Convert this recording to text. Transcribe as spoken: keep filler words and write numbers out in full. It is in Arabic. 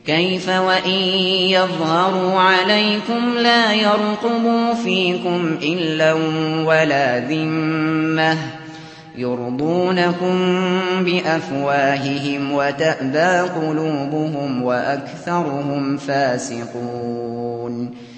كيف وإن يظهروا عليكم لا يرقبوا فيكم إلا ولا ذمة يرضونكم بأفواههم وتأبى قلوبهم وأكثرهم فاسقون